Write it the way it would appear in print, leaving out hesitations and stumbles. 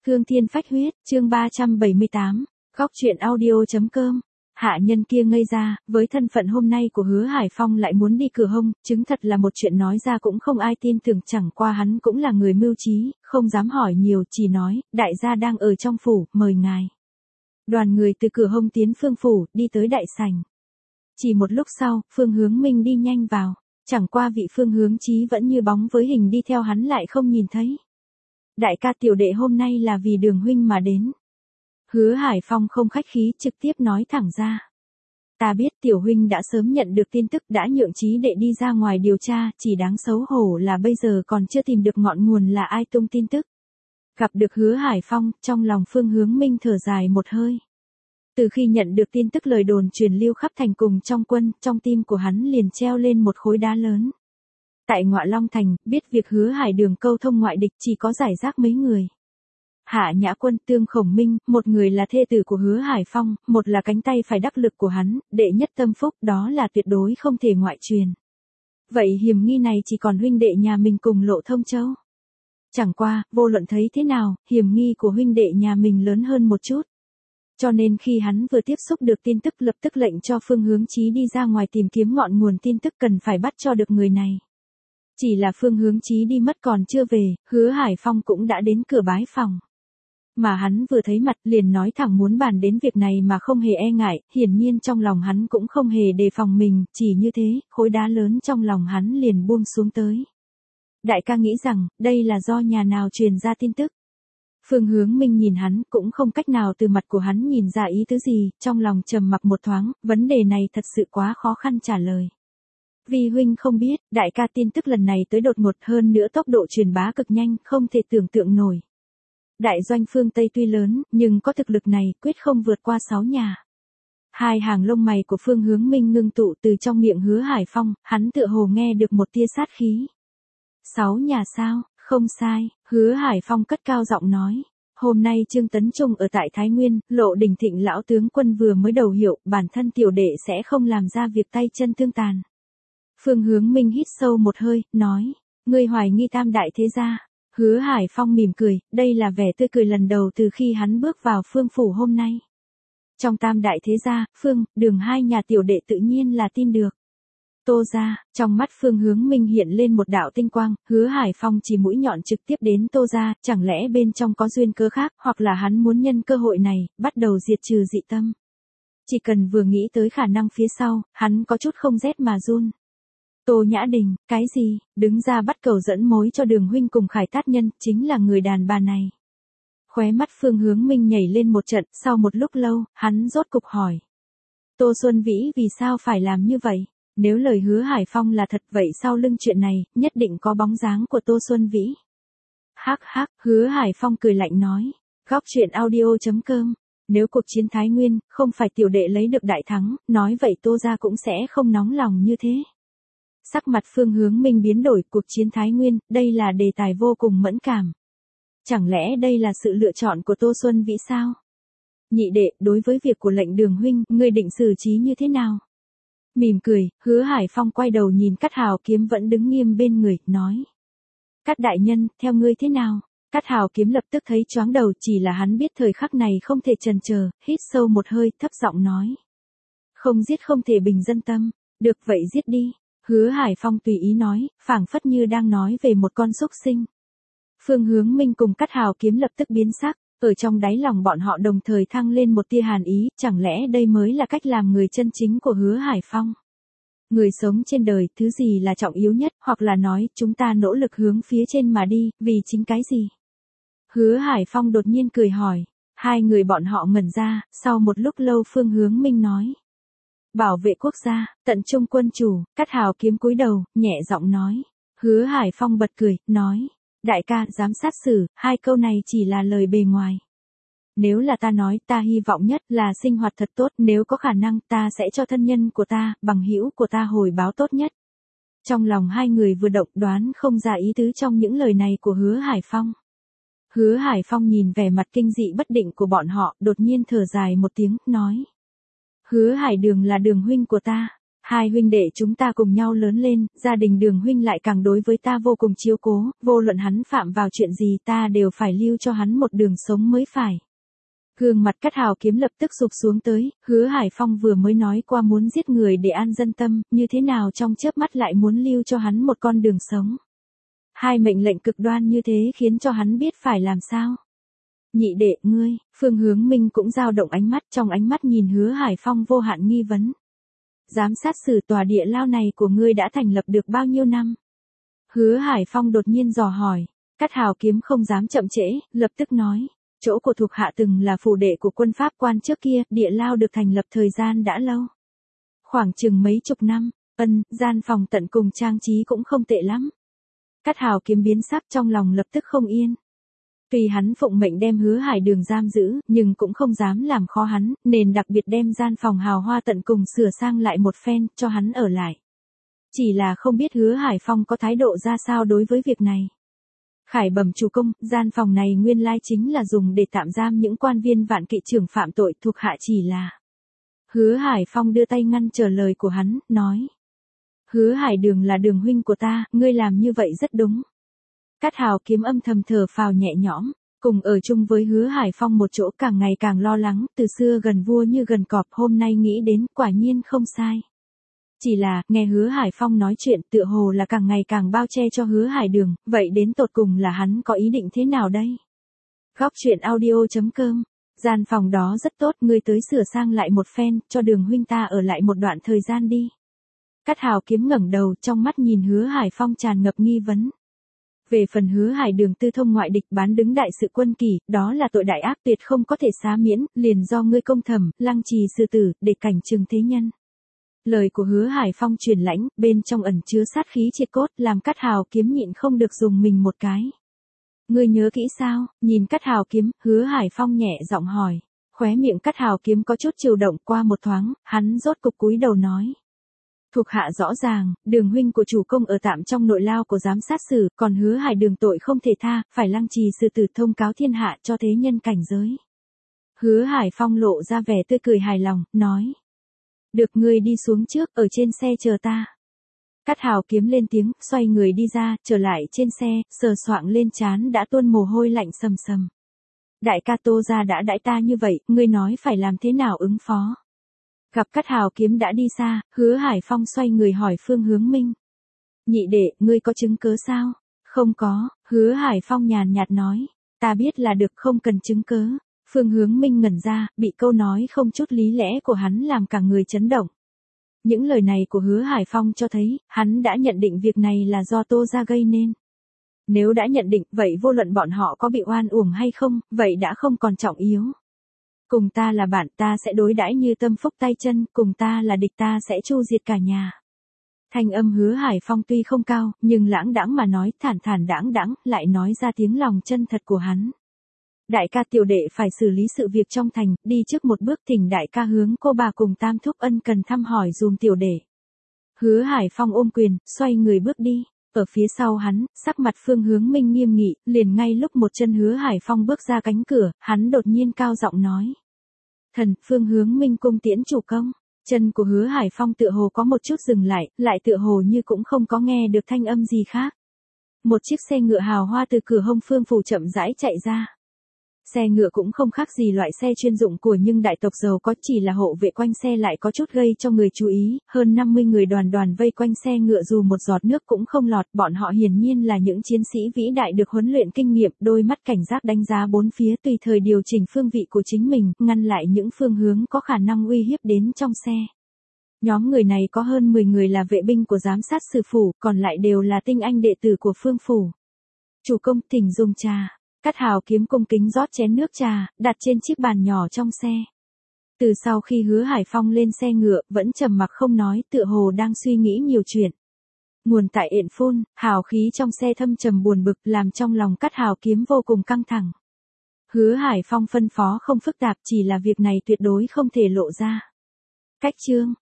Cương Thiên Phách Huyết, chương 378, góc truyện audio.com. Hạ nhân kia ngây ra, với thân phận hôm nay của Hứa Hải Phong lại muốn đi cửa hông, chứng thật là một chuyện nói ra cũng không ai tin tưởng, chẳng qua hắn cũng là người mưu trí, không dám hỏi nhiều, chỉ nói, đại gia đang ở trong phủ, mời ngài. Đoàn người từ cửa hông tiến Phương phủ, đi tới đại sảnh. Chỉ một lúc sau, Phương Hướng Minh đi nhanh vào, chẳng qua vị Phương Hướng Chí vẫn như bóng với hình đi theo hắn lại không nhìn thấy. Đại ca tiểu đệ hôm nay là vì Đường huynh mà đến. Hứa Hải Phong không khách khí trực tiếp nói thẳng ra. Ta biết tiểu huynh đã sớm nhận được tin tức đã nhượng Chí đệ đi ra ngoài điều tra, chỉ đáng xấu hổ là bây giờ còn chưa tìm được ngọn nguồn là ai tung tin tức. Gặp được Hứa Hải Phong, trong lòng Phương Hướng Minh thở dài một hơi. Từ khi nhận được tin tức lời đồn truyền lưu khắp thành cùng trong quân, trong tim của hắn liền treo lên một khối đá lớn. Tại Ngọa Long Thành, biết việc Hứa Hải Đường câu thông ngoại địch chỉ có giải rác mấy người. Hạ Nhã Quân, Tương Khổng Minh, một người là thê tử của Hứa Hải Phong, một là cánh tay phải đắc lực của hắn, đệ nhất tâm phúc, đó là tuyệt đối không thể ngoại truyền. Vậy hiểm nghi này chỉ còn huynh đệ nhà mình cùng Lộ Thông Châu. Chẳng qua, vô luận thấy thế nào, hiểm nghi của huynh đệ nhà mình lớn hơn một chút. Cho nên khi hắn vừa tiếp xúc được tin tức lập tức lệnh cho Phương Hướng Chí đi ra ngoài tìm kiếm ngọn nguồn tin tức cần phải bắt cho được người này. Chỉ là Phương Hướng Chí đi mất còn chưa về, Hứa Hải Phong cũng đã đến cửa bái phòng. Mà hắn vừa thấy mặt liền nói thẳng muốn bàn đến việc này mà không hề e ngại, hiển nhiên trong lòng hắn cũng không hề đề phòng mình, chỉ như thế, khối đá lớn trong lòng hắn liền buông xuống tới. Đại ca nghĩ rằng, đây là do nhà nào truyền ra tin tức. Phương Hướng Minh nhìn hắn cũng không cách nào từ mặt của hắn nhìn ra ý tứ gì, trong lòng trầm mặc một thoáng, vấn đề này thật sự quá khó khăn trả lời. Vì huynh không biết, đại ca tin tức lần này tới đột ngột hơn nữa tốc độ truyền bá cực nhanh, không thể tưởng tượng nổi. Đại doanh phương Tây tuy lớn, nhưng có thực lực này, quyết không vượt qua 6 nhà. Hai hàng lông mày của Phương Hướng Minh ngưng tụ từ trong miệng Hứa Hải Phong, hắn tựa hồ nghe được một tia sát khí. 6 nhà sao, không sai, Hứa Hải Phong cất cao giọng nói. Hôm nay Trương Tấn Trung ở tại Thái Nguyên, Lộ Đình Thịnh lão tướng quân vừa mới đầu hiệu, bản thân tiểu đệ sẽ không làm ra việc tay chân tương tàn. Phương Hướng Minh hít sâu một hơi, nói, ngươi hoài nghi Tam đại thế gia. Hứa Hải Phong mỉm cười, đây là vẻ tươi cười lần đầu từ khi hắn bước vào Phương phủ hôm nay. Trong Tam đại thế gia, Phương, Đường hai nhà tiểu đệ tự nhiên là tin được. Tô gia, trong mắt Phương Hướng Minh hiện lên một đạo tinh quang, Hứa Hải Phong chỉ mũi nhọn trực tiếp đến Tô gia, chẳng lẽ bên trong có duyên cớ khác, hoặc là hắn muốn nhân cơ hội này, bắt đầu diệt trừ dị tâm. Chỉ cần vừa nghĩ tới khả năng phía sau, hắn có chút không rét mà run. Tô Nhã Đình, cái gì, đứng ra bắt cầu dẫn mối cho Đường huynh cùng Khải Tát Nhân, chính là người đàn bà này. Khóe mắt Phương Hướng Minh nhảy lên một trận, sau một lúc lâu, hắn rốt cục hỏi. Tô Xuân Vĩ vì sao phải làm như vậy? Nếu lời Hứa Hải Phong là thật vậy sau lưng chuyện này, nhất định có bóng dáng của Tô Xuân Vĩ. Hắc hắc, Hứa Hải Phong cười lạnh nói. Góc truyện audio.com. Nếu cuộc chiến Thái Nguyên, không phải tiểu đệ lấy được đại thắng, nói vậy Tô gia cũng sẽ không nóng lòng như thế. Sắc mặt Phương Hướng Minh biến đổi, cuộc chiến Thái Nguyên, đây là đề tài vô cùng mẫn cảm. Chẳng lẽ đây là sự lựa chọn của Tô Xuân Vĩ sao? Nhị đệ, đối với việc của lệnh Đường huynh, ngươi định xử trí như thế nào? Mỉm cười, Hứa Hải Phong quay đầu nhìn Cát Hào Kiếm vẫn đứng nghiêm bên người, nói. Cát đại nhân, theo ngươi thế nào? Cát Hào Kiếm lập tức thấy choáng đầu, chỉ là hắn biết thời khắc này không thể chần chờ, hít sâu một hơi, thấp giọng nói. Không giết không thể bình dân tâm, được vậy giết đi. Hứa Hải Phong tùy ý nói, phảng phất như đang nói về một con súc sinh. Phương Hướng Minh cùng Cát Hào Kiếm lập tức biến sắc, ở trong đáy lòng bọn họ đồng thời thăng lên một tia hàn ý, chẳng lẽ đây mới là cách làm người chân chính của Hứa Hải Phong? Người sống trên đời, thứ gì là trọng yếu nhất, hoặc là nói, chúng ta nỗ lực hướng phía trên mà đi, vì chính cái gì? Hứa Hải Phong đột nhiên cười hỏi, hai người bọn họ ngẩn ra, sau một lúc lâu Phương Hướng Minh nói. Bảo vệ quốc gia, tận trung quân chủ, Cát Hào Kiếm cúi đầu, nhẹ giọng nói. Hứa Hải Phong bật cười, nói. Đại ca, dám sát xử, hai câu này chỉ là lời bề ngoài. Nếu là ta nói, ta hy vọng nhất là sinh hoạt thật tốt, nếu có khả năng, ta sẽ cho thân nhân của ta, bằng hữu của ta hồi báo tốt nhất. Trong lòng hai người vừa động đoán không ra ý tứ trong những lời này của Hứa Hải Phong. Hứa Hải Phong nhìn vẻ mặt kinh dị bất định của bọn họ, đột nhiên thở dài một tiếng, nói. Hứa Hải Đường là Đường huynh của ta. Hai huynh đệ chúng ta cùng nhau lớn lên, gia đình Đường huynh lại càng đối với ta vô cùng chiếu cố, vô luận hắn phạm vào chuyện gì ta đều phải lưu cho hắn một đường sống mới phải. Gương mặt Cát Hào Kiếm lập tức sụp xuống tới, Hứa Hải Phong vừa mới nói qua muốn giết người để an dân tâm, như thế nào trong chớp mắt lại muốn lưu cho hắn một con đường sống. Hai mệnh lệnh cực đoan như thế khiến cho hắn biết phải làm sao. Nhị đệ, ngươi, Phương Hướng Minh cũng dao động ánh mắt, trong ánh mắt nhìn Hứa Hải Phong vô hạn nghi vấn. Giám sát xử tòa địa lao này của ngươi đã thành lập được bao nhiêu năm? Hứa Hải Phong đột nhiên dò hỏi. Cát Hào Kiếm không dám chậm trễ, lập tức nói. Chỗ của thuộc hạ từng là phủ đệ của quân Pháp quan trước kia, địa lao được thành lập thời gian đã lâu. Khoảng chừng mấy chục năm, gian phòng tận cùng trang trí cũng không tệ lắm. Cát Hào Kiếm biến sắc trong lòng lập tức không yên. Tuy hắn phụng mệnh đem Hứa Hải Đường giam giữ, nhưng cũng không dám làm khó hắn, nên đặc biệt đem gian phòng hào hoa tận cùng sửa sang lại một phen, cho hắn ở lại. Chỉ là không biết Hứa Hải Phong có thái độ ra sao đối với việc này. Khải bẩm chủ công, gian phòng này nguyên lai chính là dùng để tạm giam những quan viên vạn kỵ trưởng phạm tội, thuộc hạ chỉ là. Hứa Hải Phong đưa tay ngăn trở lời của hắn, nói. Hứa Hải Đường là Đường huynh của ta, ngươi làm như vậy rất đúng. Cát Hào Kiếm âm thầm thở phào nhẹ nhõm, cùng ở chung với Hứa Hải Phong một chỗ càng ngày càng lo lắng, từ xưa gần vua như gần cọp, hôm nay nghĩ đến quả nhiên không sai. Chỉ là, nghe Hứa Hải Phong nói chuyện tựa hồ là càng ngày càng bao che cho Hứa Hải Đường, vậy đến tột cùng là hắn có ý định thế nào đây? Góc truyện audio.com, gian phòng đó rất tốt, ngươi tới sửa sang lại một phen, cho Đường huynh ta ở lại một đoạn thời gian đi. Cát Hào Kiếm ngẩng đầu, trong mắt nhìn Hứa Hải Phong tràn ngập nghi vấn. Về phần Hứa Hải Đường tư thông ngoại địch bán đứng đại sự quân kỷ, đó là tội đại ác tuyệt không có thể xá miễn, liền do ngươi công thẩm, lăng trì xử tử, để cảnh trừng thế nhân. Lời của Hứa Hải Phong truyền lãnh, bên trong ẩn chứa sát khí triệt cốt, làm Cát Hào Kiếm nhịn không được dùng mình một cái. Ngươi nhớ kỹ sao? Nhìn Cát Hào Kiếm, Hứa Hải Phong nhẹ giọng hỏi. Khóe miệng Cát Hào Kiếm có chút chịu động, qua một thoáng, hắn rốt cục cúi đầu nói. Thuộc hạ rõ ràng, Đường huynh của chủ công ở tạm trong nội lao của giám sát xử, còn Hứa Hải Đường tội không thể tha, phải lăng trì xử tử, thông cáo thiên hạ cho thế nhân cảnh giới. Hứa Hải Phong lộ ra vẻ tươi cười hài lòng, nói. Được, ngươi đi xuống trước, ở trên xe chờ ta. Cát Hào Kiếm lên tiếng, xoay người đi ra, trở lại trên xe, sờ soạng lên trán đã tuôn mồ hôi lạnh sầm sầm. Đại ca Tô gia đã đãi ta như vậy, ngươi nói phải làm thế nào ứng phó? Gặp Cát Hào Kiếm đã đi xa, Hứa Hải Phong xoay người hỏi Phương Hướng Minh. Nhị đệ, ngươi có chứng cớ sao? Không có, Hứa Hải Phong nhàn nhạt nói. Ta biết là được, không cần chứng cớ. Phương Hướng Minh ngẩn ra, bị câu nói không chút lý lẽ của hắn làm cả người chấn động. Những lời này của Hứa Hải Phong cho thấy, hắn đã nhận định việc này là do Tô gia gây nên. Nếu đã nhận định, vậy vô luận bọn họ có bị oan uổng hay không, vậy đã không còn trọng yếu. Cùng ta là bạn, ta sẽ đối đãi như tâm phúc tay chân, cùng ta là địch, ta sẽ chu diệt cả nhà. Thanh âm Hứa Hải Phong tuy không cao, nhưng lãng đãng mà nói, thản thản đãng đãng, lại nói ra tiếng lòng chân thật của hắn. Đại ca tiểu đệ phải xử lý sự việc trong thành, đi trước một bước, thỉnh đại ca hướng cô bà cùng Tam thúc ân cần thăm hỏi dùm tiểu đệ. Hứa Hải Phong ôm quyền, xoay người bước đi. Ở phía sau hắn, sắc mặt Phương Hướng Minh nghiêm nghị, liền ngay lúc một chân Hứa Hải Phong bước ra cánh cửa, hắn đột nhiên cao giọng nói. Thần, Phương Hướng Minh cung tiễn chủ công. Chân của Hứa Hải Phong tựa hồ có một chút dừng lại, lại tựa hồ như cũng không có nghe được thanh âm gì khác. Một chiếc xe ngựa hào hoa từ cửa hông Phương phủ chậm rãi chạy ra. Xe ngựa cũng không khác gì loại xe chuyên dụng của nhưng đại tộc giàu có, chỉ là hộ vệ quanh xe lại có chút gây cho người chú ý, hơn 50 người đoàn đoàn vây quanh xe ngựa dù một giọt nước cũng không lọt, bọn họ hiển nhiên là những chiến sĩ vĩ đại được huấn luyện kinh nghiệm, đôi mắt cảnh giác đánh giá bốn phía, tùy thời điều chỉnh phương vị của chính mình, ngăn lại những phương hướng có khả năng uy hiếp đến trong xe. Nhóm người này có hơn 10 người là vệ binh của giám sát sử phủ, còn lại đều là tinh anh đệ tử của Phương phủ. Chủ công, thỉnh dùng trà. Cát Hào Kiếm cung kính rót chén nước trà, đặt trên chiếc bàn nhỏ trong xe. Từ sau khi Hứa Hải Phong lên xe ngựa, vẫn trầm mặc không nói, tựa hồ đang suy nghĩ nhiều chuyện. Nguồn tại Yện Phun, hào khí trong xe thâm trầm buồn bực, làm trong lòng Cát Hào Kiếm vô cùng căng thẳng. Hứa Hải Phong phân phó không phức tạp, chỉ là việc này tuyệt đối không thể lộ ra. Cách chương